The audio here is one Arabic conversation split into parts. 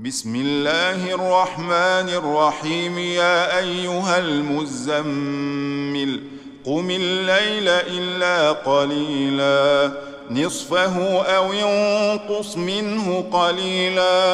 بسم الله الرحمن الرحيم. يا أيها المزمل قم الليل إلا قليلا نصفه أو انقص منه قليلا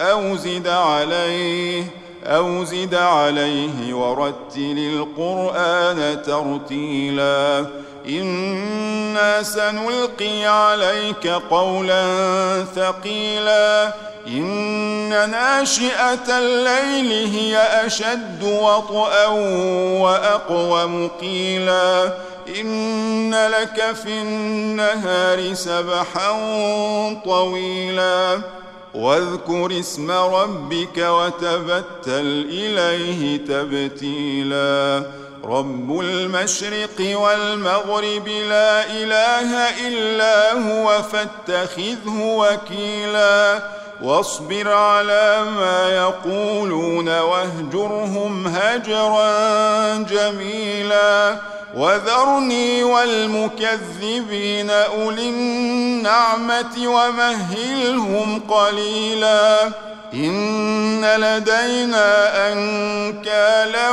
أو زد عليه ورتل القرآن ترتيلا إنا سنلقي عليك قولا ثقيلا إن ناشئة الليل هي أشد وطئا وأقوم قيلا إن لك في النهار سبحا طويلا واذكر اسم ربك وتبتل إليه تبتيلا رب المشرق والمغرب لا إله إلا هو فاتخذه وكيلا واصبر على ما يقولون واهجرهم هجرا جميلا وذرني والمكذبين أولي النعمة ومهلهم قليلا إن لدينا أنكالا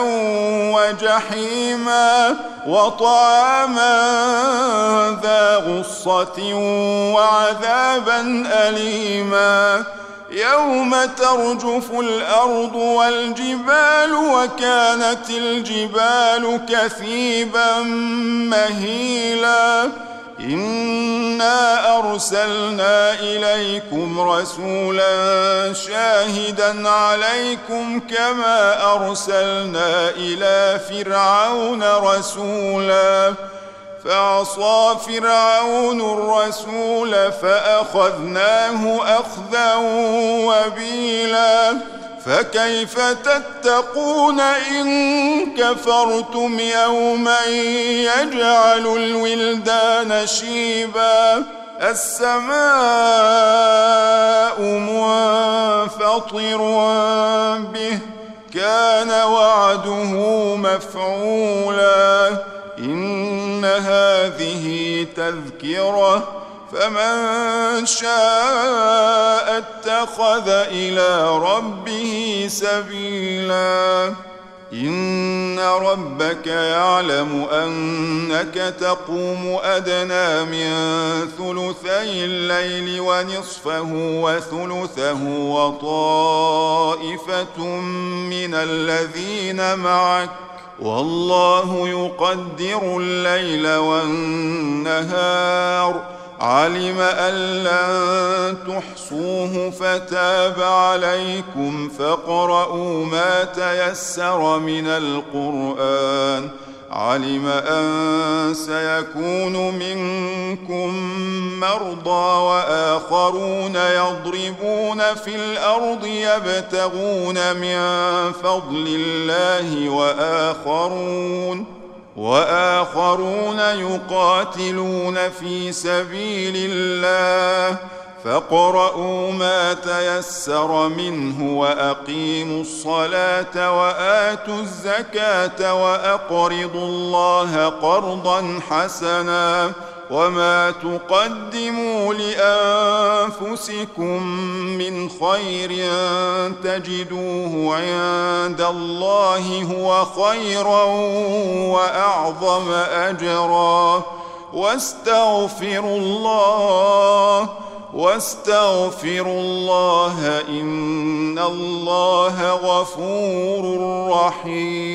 وجحيما وطعاما ذا غصة وعذابا أليما يوم ترجف الأرض والجبال وكانت الجبال كثيبا مهيلا إنا أرسلنا إليكم رسولا شاهدا عليكم كما أرسلنا إلى فرعون رسولا فعصى فرعون الرسول فأخذناه أخذا وبيلا فكيف تتقون إن كفرتم يوما يجعل الولدان شيبا السماء منفطر به كان وعده مفعولا إن هذه تذكرة فمن شاء اتخذ إلى ربه سبيلا إن ربك يعلم أنك تقوم أدنى من ثلثي الليل ونصفه وثلثه وطائفة من الذين معك والله يقدر الليل والنهار علم أن لن تحصوه فتاب عليكم فاقرؤوا ما تيسر من القرآن علم أن سيكون منكم مرضى وآخرون يضربون في الأرض يبتغون من فضل الله وآخرون يقاتلون في سبيل الله فاقرؤوا ما تيسر منه وأقيموا الصلاة وآتوا الزكاة وأقرضوا الله قرضا حسنا وما تقدموا لأنفسكم من خير تجدوه عند الله هو خيرا وأعظم أجرا واستغفروا الله إن الله غفور رحيم.